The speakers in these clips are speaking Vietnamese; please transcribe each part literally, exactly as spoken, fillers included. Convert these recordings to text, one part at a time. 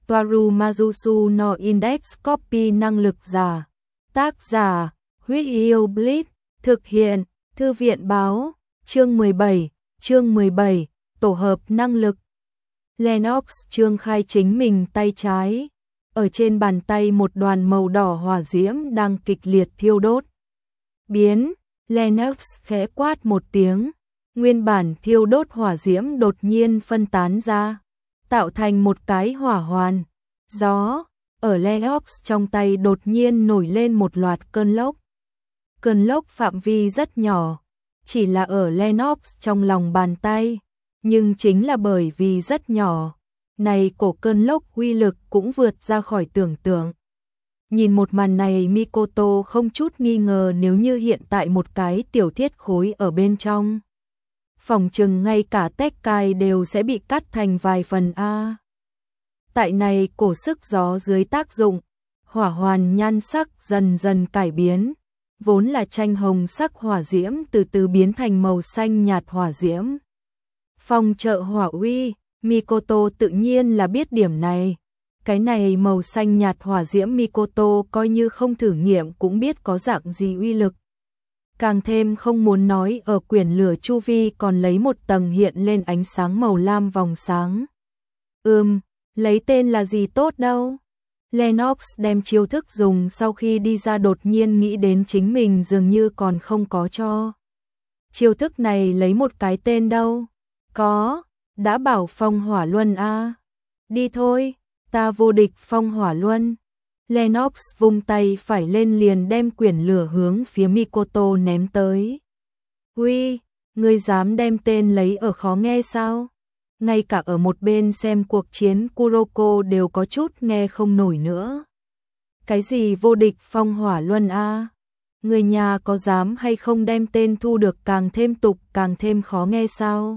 Toaru Majusu no Index Copy năng lực giả. Tác giả, Huyết Yêu Blitz, thực hiện, Thư viện báo, chương mười bảy, chương mười bảy, tổ hợp năng lực. Lennox trương khai chính mình tay trái. Ở trên bàn tay một đoàn màu đỏ hỏa diễm đang kịch liệt thiêu đốt. Biến, Lennox khẽ quát một tiếng. Nguyên bản thiêu đốt hỏa diễm đột nhiên phân tán ra, tạo thành một cái hỏa hoàn. Gió, ở Lennox trong tay đột nhiên nổi lên một loạt cơn lốc. Cơn lốc phạm vi rất nhỏ, chỉ là ở Lennox trong lòng bàn tay, nhưng chính là bởi vì rất nhỏ, này cổ cơn lốc uy lực cũng vượt ra khỏi tưởng tượng. Nhìn một màn này Mikoto không chút nghi ngờ nếu như hiện tại một cái tiểu thiết khối ở bên trong. Phòng chừng ngay cả Tekkai đều sẽ bị cắt thành vài phần a. Tại này cổ sức gió dưới tác dụng, hỏa hoàn nhan sắc dần dần cải biến, vốn là tranh hồng sắc hỏa diễm từ từ biến thành màu xanh nhạt hỏa diễm. Phong trợ hỏa uy, Mikoto tự nhiên là biết điểm này. Cái này màu xanh nhạt hỏa diễm Mikoto coi như không thử nghiệm cũng biết có dạng gì uy lực. Càng thêm không muốn nói ở quyển lửa chu vi còn lấy một tầng hiện lên ánh sáng màu lam vòng sáng. Ừm, lấy tên là gì tốt đâu. Lennox đem chiêu thức dùng sau khi đi ra đột nhiên nghĩ đến chính mình dường như còn không có cho. Chiêu thức này lấy một cái tên đâu. Có, đã bảo phong hỏa luân a. Đi thôi, ta vô địch phong hỏa luân. Lennox vung tay phải lên liền đem quyển lửa hướng phía Mikoto ném tới. Uy, ngươi dám đem tên lấy ở khó nghe sao? Ngay cả ở một bên xem cuộc chiến Kuroko đều có chút nghe không nổi nữa. Cái gì vô địch phong hỏa luân a? Người nhà có dám hay không đem tên thu được càng thêm tục càng thêm khó nghe sao?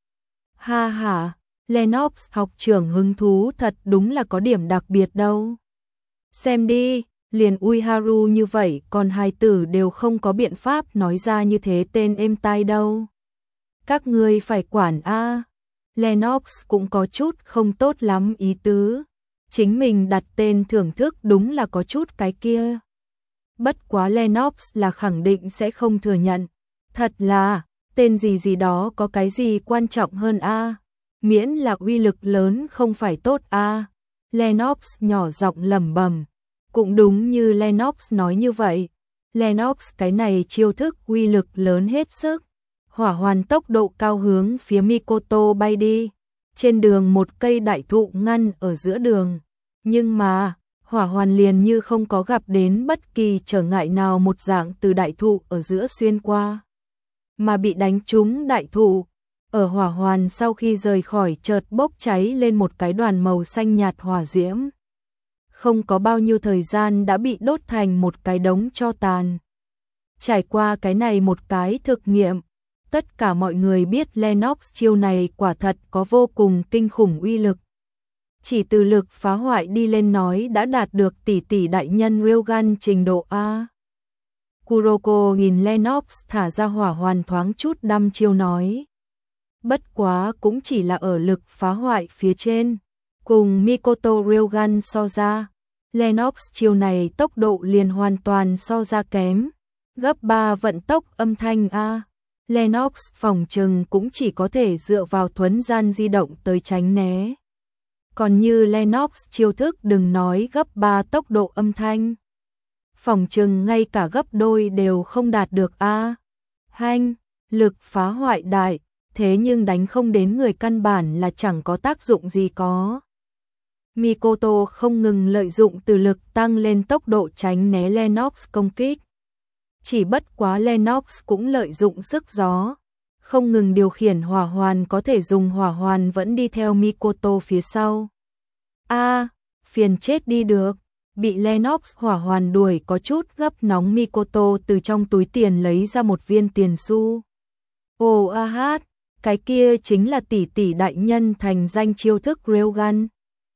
Ha ha, Lennox học trưởng hứng thú thật đúng là có điểm đặc biệt đâu. Xem đi, liền Uiharu như vậy còn hai tử đều không có biện pháp nói ra như thế tên êm tai đâu. Các ngươi phải quản a. Lennox cũng có chút không tốt lắm ý tứ. Chính mình đặt tên thưởng thức đúng là có chút cái kia. Bất quá Lennox là khẳng định sẽ không thừa nhận. Thật là, tên gì gì đó có cái gì quan trọng hơn a? Miễn là uy lực lớn không phải tốt a. Lennox nhỏ giọng lẩm bẩm. Cũng đúng như Lennox nói như vậy. Lennox cái này chiêu thức uy lực lớn hết sức. Hỏa hoàn tốc độ cao hướng phía Mikoto bay đi. Trên đường một cây đại thụ ngăn ở giữa đường. Nhưng mà, hỏa hoàn liền như không có gặp đến bất kỳ trở ngại nào một dạng từ đại thụ ở giữa xuyên qua. Mà bị đánh trúng đại thụ. Ở hỏa hoàn sau khi rời khỏi chợt bốc cháy lên một cái đoàn màu xanh nhạt hỏa diễm. Không có bao nhiêu thời gian đã bị đốt thành một cái đống tro tàn. Trải qua cái này một cái thực nghiệm, tất cả mọi người biết Lennox chiêu này quả thật có vô cùng kinh khủng uy lực. Chỉ từ lực phá hoại đi lên nói đã đạt được tỷ tỷ đại nhân Railgun trình độ A. Kuroko nhìn Lennox thả ra hỏa hoàn thoáng chút đăm chiêu nói. Bất quá cũng chỉ là ở lực phá hoại phía trên. Cùng Mikoto Railgun so ra, Lennox chiêu này tốc độ liền hoàn toàn so ra kém. Gấp ba vận tốc âm thanh A. Lennox phòng trừng cũng chỉ có thể dựa vào thuấn gian di động tới tránh né. Còn như Lennox chiêu thức đừng nói gấp ba tốc độ âm thanh. Phòng trừng ngay cả gấp đôi đều không đạt được A. Hanh, lực phá hoại đại, thế nhưng đánh không đến người căn bản là chẳng có tác dụng gì có. Mikoto không ngừng lợi dụng từ lực tăng lên tốc độ tránh né Lennox công kích. Chỉ bất quá Lennox cũng lợi dụng sức gió, không ngừng điều khiển hỏa hoàn có thể dùng hỏa hoàn vẫn đi theo Mikoto phía sau. A, phiền chết đi được, bị Lennox hỏa hoàn đuổi có chút gấp nóng Mikoto từ trong túi tiền lấy ra một viên tiền xu. Ồ a hát, cái kia chính là tỷ tỷ đại nhân thành danh chiêu thức Railgun.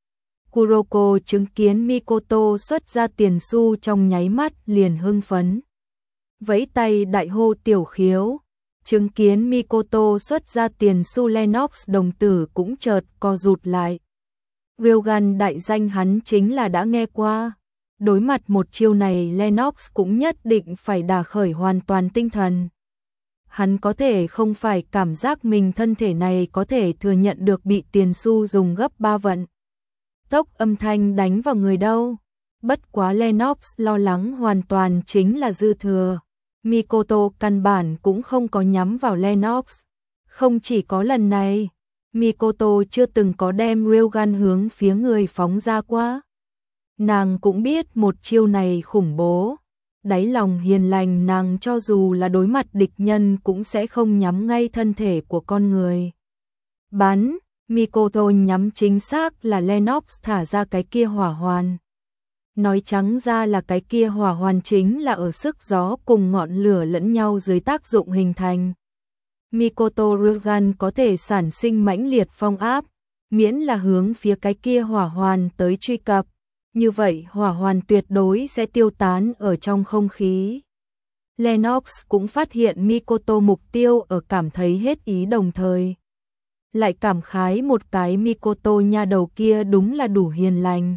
Kuroko chứng kiến Mikoto xuất ra tiền xu trong nháy mắt liền hưng phấn. Vẫy tay đại hô tiểu khiếu, chứng kiến Mikoto xuất ra tiền xu Lennox đồng tử cũng chợt co rụt lại. Railgun đại danh hắn chính là đã nghe qua. Đối mặt một chiêu này Lennox cũng nhất định phải đả khởi hoàn toàn tinh thần. Hắn có thể không phải cảm giác mình thân thể này có thể thừa nhận được bị tiền xu dùng gấp ba vận tốc âm thanh đánh vào người đâu. Bất quá Lennox lo lắng hoàn toàn chính là dư thừa. Mikoto căn bản cũng không có nhắm vào Lennox. Không chỉ có lần này, Mikoto chưa từng có đem railgun hướng phía người phóng ra qua. Nàng cũng biết một chiêu này khủng bố. Đáy lòng hiền lành nàng cho dù là đối mặt địch nhân cũng sẽ không nhắm ngay thân thể của con người. Bắn, Mikoto nhắm chính xác là Lennox thả ra cái kia hỏa hoàn. Nói trắng ra là cái kia hỏa hoàn chính là ở sức gió cùng ngọn lửa lẫn nhau dưới tác dụng hình thành. Mikoto Railgun có thể sản sinh mãnh liệt phong áp, miễn là hướng phía cái kia hỏa hoàn tới truy cập. Như vậy hỏa hoàn tuyệt đối sẽ tiêu tán ở trong không khí. Lennox cũng phát hiện Mikoto mục tiêu ở cảm thấy hết ý đồng thời. Lại cảm khái một cái Mikoto nha đầu kia đúng là đủ hiền lành.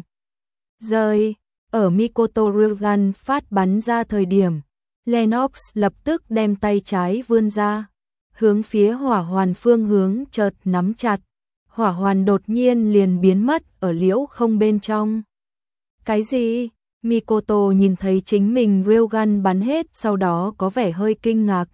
Rơi, ở Mikoto Railgun phát bắn ra thời điểm, Lennox lập tức đem tay trái vươn ra, hướng phía hỏa hoàn phương hướng chợt nắm chặt. Hỏa hoàn đột nhiên liền biến mất ở liễu không bên trong. Cái gì? Mikoto nhìn thấy chính mình railgun bắn hết sau đó có vẻ hơi kinh ngạc.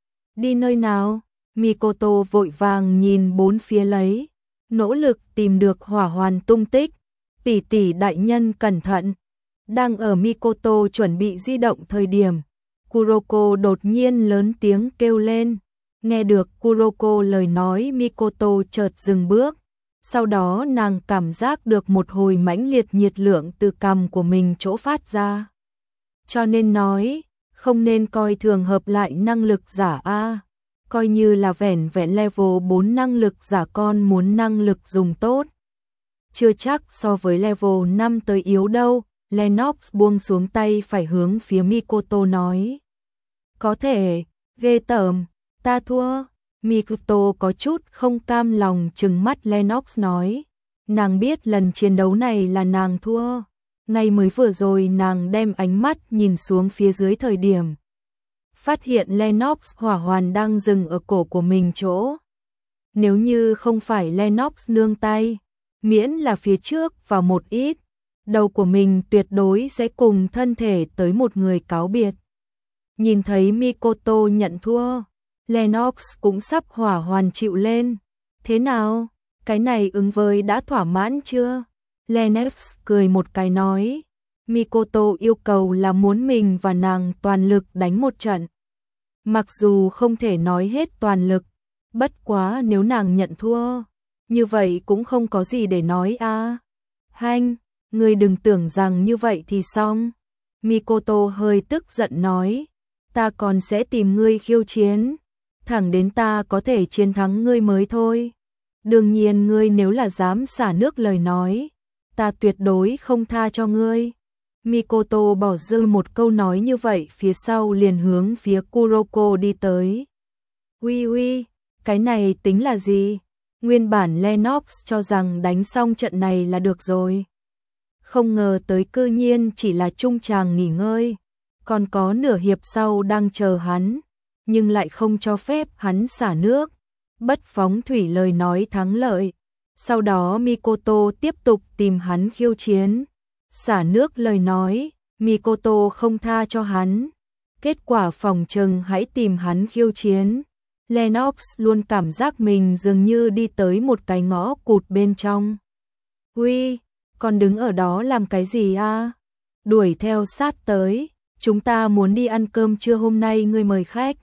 Đi nơi nào? Mikoto vội vàng nhìn bốn phía lấy, nỗ lực tìm được hỏa hoàn tung tích. Tỷ tỷ đại nhân cẩn thận. Đang ở Mikoto chuẩn bị di động thời điểm, Kuroko đột nhiên lớn tiếng kêu lên. Nghe được Kuroko lời nói Mikoto chợt dừng bước. Sau đó nàng cảm giác được một hồi mãnh liệt nhiệt lượng từ cằm của mình chỗ phát ra. Cho nên nói, không nên coi thường hợp lại năng lực giả A. Coi như là vẻn vẹn level bốn năng lực giả con muốn năng lực dùng tốt. Chưa chắc so với level năm tới yếu đâu. Lennox buông xuống tay phải hướng phía Mikoto nói. Có thể, ghê tởm, ta thua. Mikoto có chút không cam lòng trừng mắt Lennox nói. Nàng biết lần chiến đấu này là nàng thua. Ngay mới vừa rồi nàng đem ánh mắt nhìn xuống phía dưới thời điểm. Phát hiện Lennox hỏa hoàn đang dừng ở cổ của mình chỗ. Nếu như không phải Lennox nương tay, miễn là phía trước và một ít, đầu của mình tuyệt đối sẽ cùng thân thể tới một người cáo biệt. Nhìn thấy Mikoto nhận thua, Lennox cũng sắp hỏa hoàn chịu lên. Thế nào? Cái này ứng với đã thỏa mãn chưa? Lennox cười một cái nói. Mikoto yêu cầu là muốn mình và nàng toàn lực đánh một trận. Mặc dù không thể nói hết toàn lực, bất quá nếu nàng nhận thua, như vậy cũng không có gì để nói a. À. Hanh, ngươi đừng tưởng rằng như vậy thì xong. Mikoto hơi tức giận nói. Ta còn sẽ tìm ngươi khiêu chiến. Thẳng đến ta có thể chiến thắng ngươi mới thôi. Đương nhiên ngươi nếu là dám xả nước lời nói, ta tuyệt đối không tha cho ngươi. Mikoto bỏ dư một câu nói như vậy phía sau liền hướng phía Kuroko đi tới. Ui ui, cái này tính là gì? Nguyên bản Lennox cho rằng đánh xong trận này là được rồi. Không ngờ tới cư nhiên chỉ là trung tràng nghỉ ngơi. Còn có nửa hiệp sau đang chờ hắn, nhưng lại không cho phép hắn xả nước. Bất phóng thủy lời nói thắng lợi. Sau đó Mikoto tiếp tục tìm hắn khiêu chiến. Xả nước lời nói, Mikoto không tha cho hắn. Kết quả phòng trừng hãy tìm hắn khiêu chiến. Lennox luôn cảm giác mình dường như đi tới một cái ngõ cụt bên trong. Uy, còn đứng ở đó làm cái gì a? Đuổi theo sát tới, chúng ta muốn đi ăn cơm trưa hôm nay ngươi mời khách.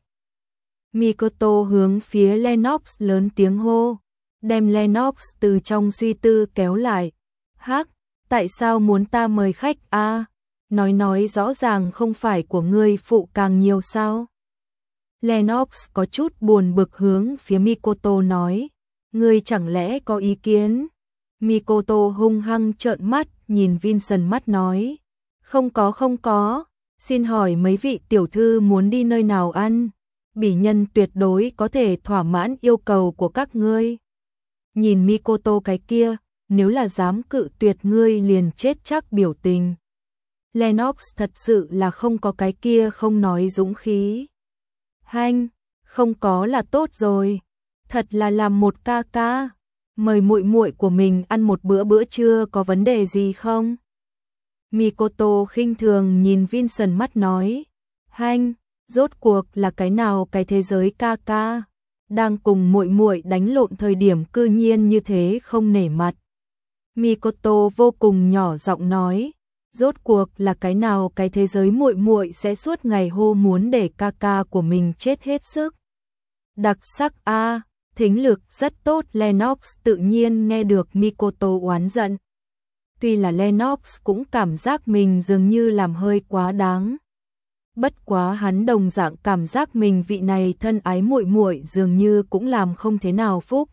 Mikoto hướng phía Lennox lớn tiếng hô, đem Lennox từ trong suy tư kéo lại. Hắc, tại sao muốn ta mời khách a? À, nói nói rõ ràng không phải của ngươi phụ càng nhiều sao? Lennox có chút buồn bực hướng phía Mikoto nói, ngươi chẳng lẽ có ý kiến? Mikoto hung hăng trợn mắt nhìn Vincent mắt nói, không có không có, xin hỏi mấy vị tiểu thư muốn đi nơi nào ăn? Bỉ nhân tuyệt đối có thể thỏa mãn yêu cầu của các ngươi. Nhìn Mikoto cái kia, nếu là dám cự tuyệt ngươi liền chết chắc biểu tình. Lennox thật sự là không có cái kia không nói dũng khí. Hanh, không có là tốt rồi, thật là làm một ca ca, mời muội muội của mình ăn một bữa bữa trưa có vấn đề gì không? Mikoto khinh thường nhìn Vincent mắt nói, hanh, rốt cuộc là cái nào cái thế giới ca ca, đang cùng muội muội đánh lộn thời điểm cư nhiên như thế không nể mặt. Mikoto vô cùng nhỏ giọng nói, rốt cuộc là cái nào cái thế giới muội muội sẽ suốt ngày hô muốn để ca ca của mình chết hết sức. Đặc sắc a, à, thính lực rất tốt. Lennox tự nhiên nghe được Mikoto oán giận. Tuy là Lennox cũng cảm giác mình dường như làm hơi quá đáng. Bất quá hắn đồng dạng cảm giác mình vị này thân ái muội muội dường như cũng làm không thế nào phúc.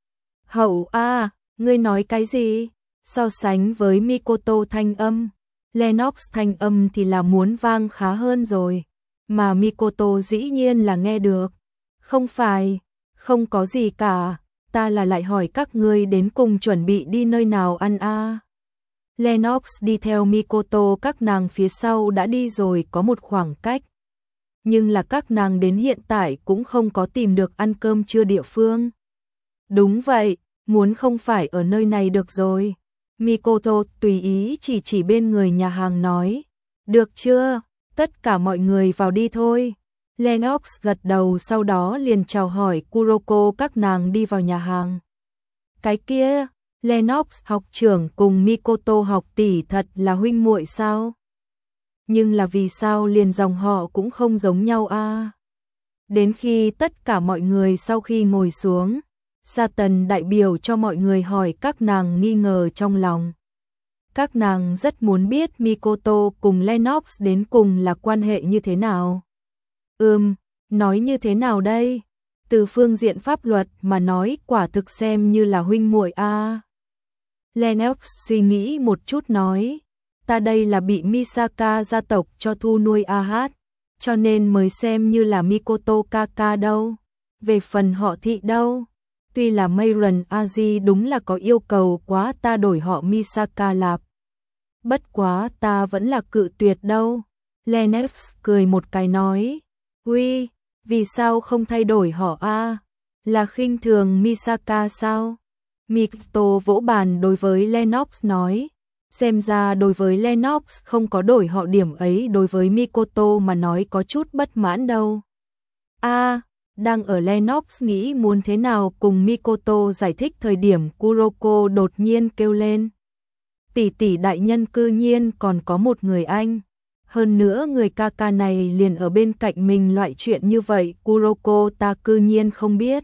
Hậu a, à, ngươi nói cái gì? So sánh với Mikoto thanh âm, Lennox thanh âm thì là muốn vang khá hơn rồi, mà Mikoto dĩ nhiên là nghe được. Không phải, không có gì cả, ta là lại hỏi các ngươi đến cùng chuẩn bị đi nơi nào ăn a. À. Lennox đi theo Mikoto các nàng phía sau đã đi rồi có một khoảng cách. Nhưng là các nàng đến hiện tại cũng không có tìm được ăn cơm trưa địa phương. Đúng vậy, muốn không phải ở nơi này được rồi. Mikoto tùy ý chỉ chỉ bên người nhà hàng nói, được chưa, tất cả mọi người vào đi thôi. Lennox gật đầu sau đó liền chào hỏi Kuroko các nàng đi vào nhà hàng. Cái kia, Lennox học trưởng cùng Mikoto học tỷ thật là huynh muội sao? Nhưng là vì sao liền dòng họ cũng không giống nhau a? À? Đến khi tất cả mọi người sau khi ngồi xuống, Satan đại biểu cho mọi người hỏi các nàng nghi ngờ trong lòng. Các nàng rất muốn biết Mikoto cùng Lennox đến cùng là quan hệ như thế nào. Ừm, nói như thế nào đây? Từ phương diện pháp luật mà nói quả thực xem như là huynh muội a. À. Lennox suy nghĩ một chút nói, ta đây là bị Misaka gia tộc cho thu nuôi a hát, cho nên mới xem như là Mikoto kaka đâu. Về phần họ thị đâu? Tuy là Mayron Aji đúng là có yêu cầu quá ta đổi họ Misaka lạp. Bất quá ta vẫn là cự tuyệt đâu. Lennox cười một cái nói, uy, vì sao không thay đổi họ a? À? Là khinh thường Misaka sao? Mikoto vỗ bàn đối với Lennox nói, xem ra đối với Lennox không có đổi họ điểm ấy đối với Mikoto mà nói có chút bất mãn đâu. A, à, đang ở Lennox nghĩ muốn thế nào cùng Mikoto giải thích thời điểm Kuroko đột nhiên kêu lên. Tỷ tỷ đại nhân cư nhiên còn có một người anh. Hơn nữa người ca ca này liền ở bên cạnh mình, loại chuyện như vậy Kuroko ta cư nhiên không biết.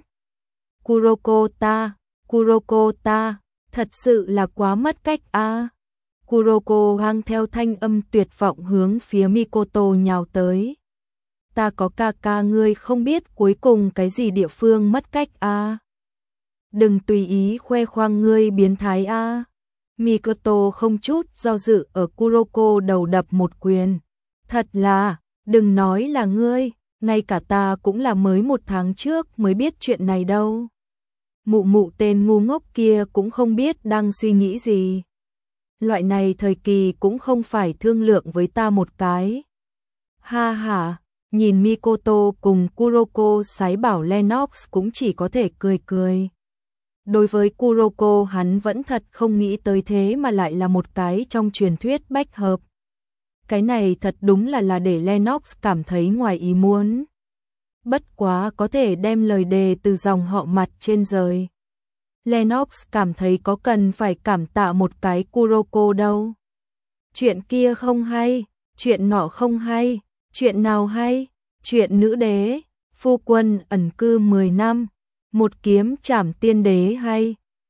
Kuroko ta, Kuroko ta, thật sự là quá mất cách a. À. Kuroko hang theo thanh âm tuyệt vọng hướng phía Mikoto nhào tới. Ta có ca ca ngươi không biết cuối cùng cái gì địa phương mất cách a. À. Đừng tùy ý khoe khoang ngươi biến thái a. À. Mikoto không chút do dự ở Kuroko đầu đập một quyền. Thật là, đừng nói là ngươi, ngay cả ta cũng là mới một tháng trước mới biết chuyện này đâu. Mụ mụ tên ngu ngốc kia cũng không biết đang suy nghĩ gì. Loại này thời kỳ cũng không phải thương lượng với ta một cái. Ha ha, nhìn Mikoto cùng Kuroko sái bảo Lennox cũng chỉ có thể cười cười. Đối với Kuroko hắn vẫn thật không nghĩ tới thế mà lại là một cái trong truyền thuyết bách hợp. Cái này thật đúng là là để Lennox cảm thấy ngoài ý muốn. Bất quá có thể đem lời đề từ dòng họ mặt trên rời. Lennox cảm thấy có cần phải cảm tạ một cái Kuroko đâu. Chuyện kia không hay, chuyện nọ không hay, chuyện nào hay, chuyện nữ đế, phu quân ẩn cư mười năm, một kiếm trảm tiên đế hay.